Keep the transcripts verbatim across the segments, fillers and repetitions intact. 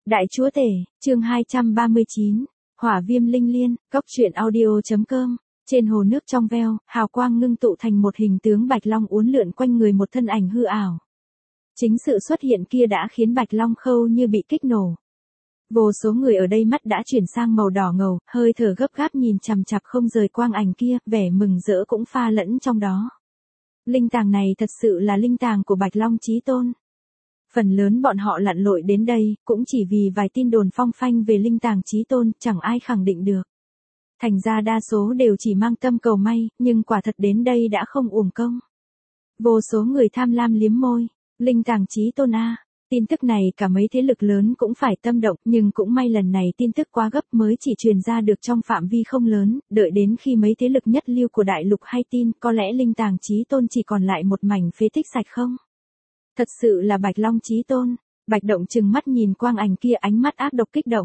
Đại chúa tể, chương hai trăm ba mươi chín, Hỏa viêm linh liên, góc truyện audio.com. Trên hồ nước trong veo, hào quang ngưng tụ thành một hình tướng bạch long uốn lượn quanh người một thân ảnh hư ảo. Chính sự xuất hiện kia đã khiến bạch long khâu như bị kích nổ. Vô số người ở đây mắt đã chuyển sang màu đỏ ngầu, hơi thở gấp gáp nhìn chằm chằm không rời quang ảnh kia, vẻ mừng rỡ cũng pha lẫn trong đó. Linh tàng này thật sự là linh tàng của Bạch Long Chí Tôn. Phần lớn bọn họ lặn lội đến đây, cũng chỉ vì vài tin đồn phong phanh về linh tàng Chí Tôn, chẳng ai khẳng định được. Thành ra đa số đều chỉ mang tâm cầu may, nhưng quả thật đến đây đã không uổng công. Vô số người tham lam liếm môi, linh tàng Chí Tôn a. Tin tức này cả mấy thế lực lớn cũng phải tâm động, nhưng cũng may lần này tin tức quá gấp mới chỉ truyền ra được trong phạm vi không lớn, đợi đến khi mấy thế lực nhất lưu của đại lục hay tin, có lẽ linh tàng Chí Tôn chỉ còn lại một mảnh phế tích sạch không? Thật sự là Bạch Long Chí Tôn. Bạch Động trừng mắt nhìn quang ảnh kia, ánh mắt ác độc kích động.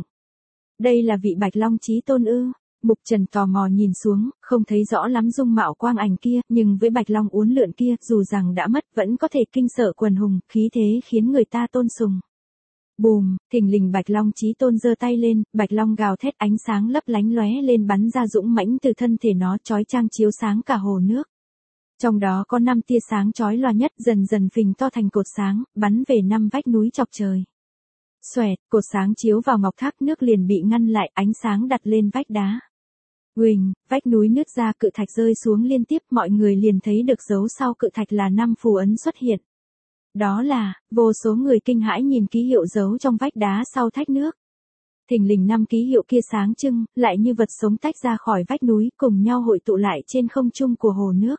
Đây là vị Bạch Long Chí Tôn ư? Mục Trần tò mò nhìn xuống, không thấy rõ lắm dung mạo quang ảnh kia, nhưng với Bạch Long uốn lượn kia, dù rằng đã mất vẫn có thể kinh sợ quần hùng, khí thế khiến người ta tôn sùng. Bùm, thình lình Bạch Long Chí Tôn giơ tay lên, Bạch Long gào thét, ánh sáng lấp lánh lóe lên bắn ra dũng mãnh từ thân thể nó, chói chang chiếu sáng cả hồ nước. Trong đó có năm tia sáng chói lòa nhất, dần dần phình to thành cột sáng, bắn về năm vách núi chọc trời. Xoẹt, cột sáng chiếu vào ngọc thác, nước liền bị ngăn lại, ánh sáng đặt lên vách đá. Huỳnh, vách núi nứt ra, cự thạch rơi xuống liên tiếp, mọi người liền thấy được dấu sau cự thạch là năm phù ấn xuất hiện. Đó là, vô số người kinh hãi nhìn ký hiệu dấu trong vách đá sau thác nước. Thình lình năm ký hiệu kia sáng trưng, lại như vật sống tách ra khỏi vách núi, cùng nhau hội tụ lại trên không trung của hồ nước.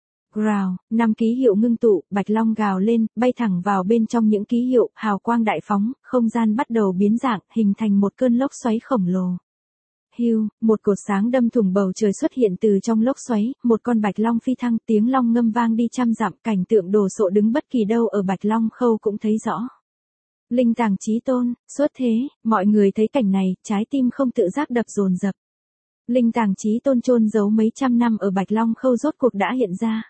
Rào, năm ký hiệu ngưng tụ, Bạch Long gào lên, bay thẳng vào bên trong những ký hiệu, hào quang đại phóng, không gian bắt đầu biến dạng, hình thành một cơn lốc xoáy khổng lồ. Hiu, một cột sáng đâm thủng bầu trời xuất hiện từ trong lốc xoáy, một con Bạch Long phi thăng, tiếng long ngâm vang đi trăm dặm, cảnh tượng đồ sộ đứng bất kỳ đâu ở Bạch Long Khâu cũng thấy rõ. Linh tàng Chí Tôn, xuất thế, mọi người thấy cảnh này, trái tim không tự giác đập dồn dập. Linh tàng Chí Tôn chôn giấu mấy trăm năm ở Bạch Long Khâu rốt cuộc đã hiện ra.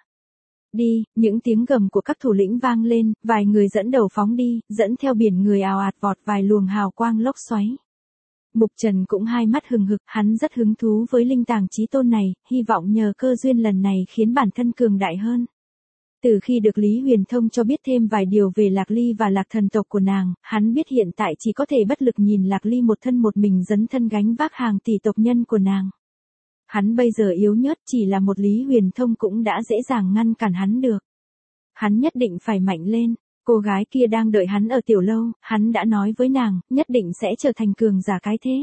Đi, những tiếng gầm của các thủ lĩnh vang lên, vài người dẫn đầu phóng đi, dẫn theo biển người ào ạt vọt vài luồng hào quang lốc xoáy. Mục Trần cũng hai mắt hừng hực, hắn rất hứng thú với linh tàng Chí Tôn này, hy vọng nhờ cơ duyên lần này khiến bản thân cường đại hơn. Từ khi được Lý Huyền Thông cho biết thêm vài điều về Lạc Ly và Lạc thần tộc của nàng, hắn biết hiện tại chỉ có thể bất lực nhìn Lạc Ly một thân một mình dấn thân gánh vác hàng tỷ tộc nhân của nàng. Hắn bây giờ yếu nhớt, chỉ là một Lý Huyền Thông cũng đã dễ dàng ngăn cản hắn được. Hắn nhất định phải mạnh lên, cô gái kia đang đợi hắn ở tiểu lâu, hắn đã nói với nàng, nhất định sẽ trở thành cường giả cái thế.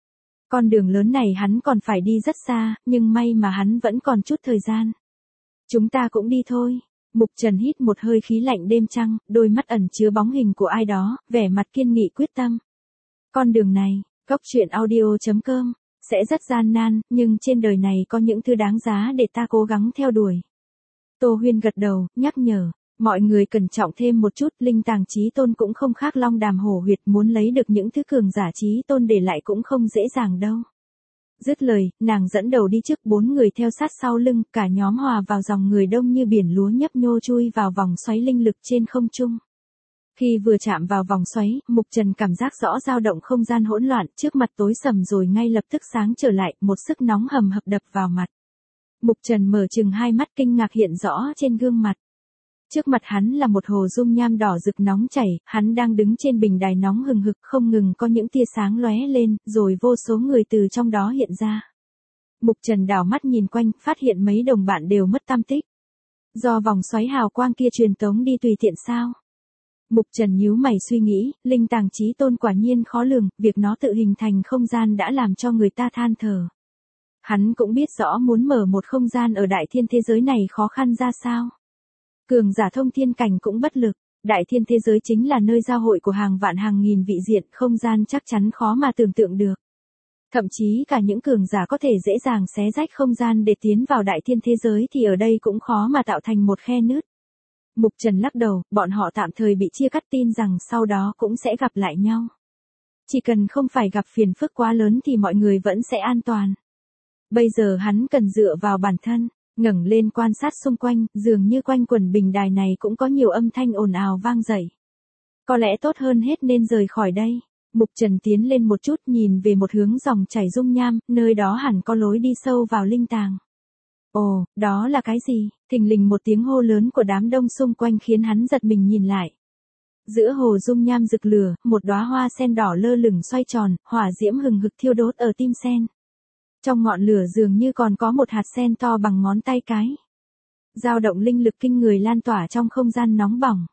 Con đường lớn này hắn còn phải đi rất xa, nhưng may mà hắn vẫn còn chút thời gian. Chúng ta cũng đi thôi. Mục Trần hít một hơi khí lạnh đêm trăng, đôi mắt ẩn chứa bóng hình của ai đó, vẻ mặt kiên nghị quyết tâm. Con đường này, góc truyện audio.com. Sẽ rất gian nan, nhưng trên đời này có những thứ đáng giá để ta cố gắng theo đuổi. Tô Huyên gật đầu, nhắc nhở, mọi người cẩn trọng thêm một chút, linh tàng Chí Tôn cũng không khác long đàm hổ huyệt, muốn lấy được những thứ cường giả Chí Tôn để lại cũng không dễ dàng đâu. Dứt lời, nàng dẫn đầu đi trước, bốn người theo sát sau lưng, cả nhóm hòa vào dòng người đông như biển lúa nhấp nhô chui vào vòng xoáy linh lực trên không trung. Khi vừa chạm vào vòng xoáy, Mục Trần cảm giác rõ dao động không gian hỗn loạn, trước mặt tối sầm rồi ngay lập tức sáng trở lại, một sức nóng hầm hập đập vào mặt. Mục Trần mở chừng hai mắt, kinh ngạc hiện rõ trên gương mặt. Trước mặt hắn là một hồ dung nham đỏ rực nóng chảy, hắn đang đứng trên bình đài nóng hừng hực, không ngừng có những tia sáng lóe lên, rồi vô số người từ trong đó hiện ra. Mục Trần đảo mắt nhìn quanh, phát hiện mấy đồng bạn đều mất tăm tích. Do vòng xoáy hào quang kia truyền tống đi tùy tiện sao? Mục Trần nhíu mày suy nghĩ, linh tàng Chí Tôn quả nhiên khó lường, việc nó tự hình thành không gian đã làm cho người ta than thở. Hắn cũng biết rõ muốn mở một không gian ở đại thiên thế giới này khó khăn ra sao. Cường giả thông thiên cảnh cũng bất lực, đại thiên thế giới chính là nơi giao hội của hàng vạn hàng nghìn vị diện, không gian chắc chắn khó mà tưởng tượng được. Thậm chí cả những cường giả có thể dễ dàng xé rách không gian để tiến vào đại thiên thế giới thì ở đây cũng khó mà tạo thành một khe nứt. Mục Trần lắc đầu, bọn họ tạm thời bị chia cắt, tin rằng sau đó cũng sẽ gặp lại nhau. Chỉ cần không phải gặp phiền phức quá lớn thì mọi người vẫn sẽ an toàn. Bây giờ hắn cần dựa vào bản thân, ngẩng lên quan sát xung quanh, dường như quanh quần bình đài này cũng có nhiều âm thanh ồn ào vang dậy. Có lẽ tốt hơn hết nên rời khỏi đây. Mục Trần tiến lên một chút nhìn về một hướng dòng chảy dung nham, nơi đó hẳn có lối đi sâu vào linh tàng. Ồ, đó là cái gì? Thình lình một tiếng hô lớn của đám đông xung quanh khiến hắn giật mình nhìn lại. Giữa hồ dung nham rực lửa, một đóa hoa sen đỏ lơ lửng xoay tròn, hỏa diễm hừng hực thiêu đốt ở tim sen. Trong ngọn lửa dường như còn có một hạt sen to bằng ngón tay cái. Dao động linh lực kinh người lan tỏa trong không gian nóng bỏng.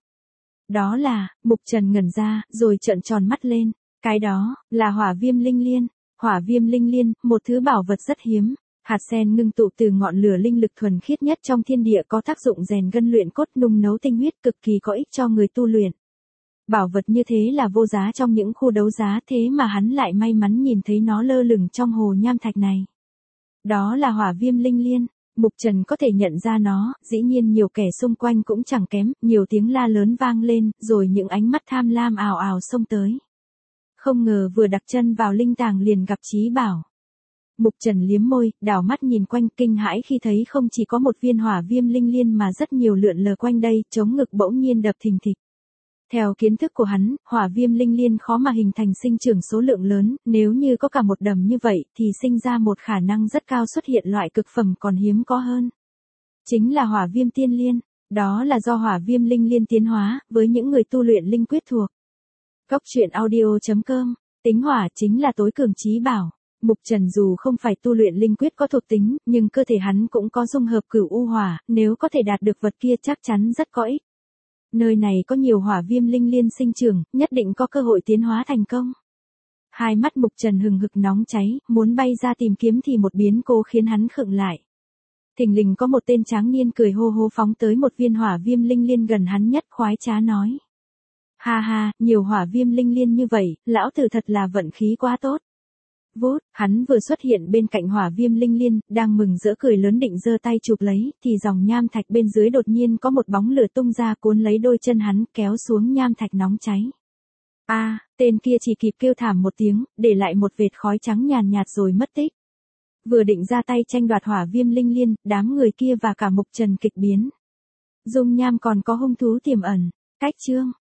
Đó là, Mục Trần ngẩn ra, rồi trợn tròn mắt lên. Cái đó, là hỏa viêm linh liên. Hỏa viêm linh liên, một thứ bảo vật rất hiếm. Hạt sen ngưng tụ từ ngọn lửa linh lực thuần khiết nhất trong thiên địa, có tác dụng rèn gân luyện cốt, nung nấu tinh huyết, cực kỳ có ích cho người tu luyện. Bảo vật như thế là vô giá trong những khu đấu giá, thế mà hắn lại may mắn nhìn thấy nó lơ lửng trong hồ nham thạch này. Đó là hỏa viêm linh liên. Mục Trần có thể nhận ra nó, dĩ nhiên nhiều kẻ xung quanh cũng chẳng kém, nhiều tiếng la lớn vang lên, rồi những ánh mắt tham lam ào ào xông tới. Không ngờ vừa đặt chân vào linh tàng liền gặp Chí Bảo. Mục Trần liếm môi, đảo mắt nhìn quanh, kinh hãi khi thấy không chỉ có một viên hỏa viêm linh liên mà rất nhiều lượn lờ quanh đây, chống ngực bỗng nhiên đập thình thịch. Theo kiến thức của hắn, hỏa viêm linh liên khó mà hình thành sinh trưởng số lượng lớn, nếu như có cả một đầm như vậy thì sinh ra một khả năng rất cao xuất hiện loại cực phẩm còn hiếm có hơn. Chính là hỏa viêm tiên liên, đó là do hỏa viêm linh liên tiến hóa, với những người tu luyện linh quyết thuộc. Cốc truyện audio chấm com, tính hỏa chính là tối cường Chí Bảo. Mục Trần dù không phải tu luyện linh quyết có thuộc tính, nhưng cơ thể hắn cũng có dung hợp cửu u hỏa, nếu có thể đạt được vật kia chắc chắn rất có ích. Nơi này có nhiều hỏa viêm linh liên sinh trưởng, nhất định có cơ hội tiến hóa thành công. Hai mắt Mục Trần hừng hực nóng cháy, muốn bay ra tìm kiếm thì một biến cố khiến hắn khựng lại. Thình lình có một tên tráng niên cười hô hô phóng tới một viên hỏa viêm linh liên gần hắn nhất, khoái trá nói. Ha ha, nhiều hỏa viêm linh liên như vậy, lão tử thật là vận khí quá tốt. Vút, hắn vừa xuất hiện bên cạnh hỏa viêm linh liên, đang mừng rỡ cười lớn định giơ tay chụp lấy, thì dòng nham thạch bên dưới đột nhiên có một bóng lửa tung ra cuốn lấy đôi chân hắn, kéo xuống nham thạch nóng cháy. A, à, tên kia chỉ kịp kêu thảm một tiếng, để lại một vệt khói trắng nhàn nhạt rồi mất tích. Vừa định ra tay tranh đoạt hỏa viêm linh liên, đám người kia và cả Mục Trần kịch biến. Dung nham còn có hung thú tiềm ẩn. Cách chương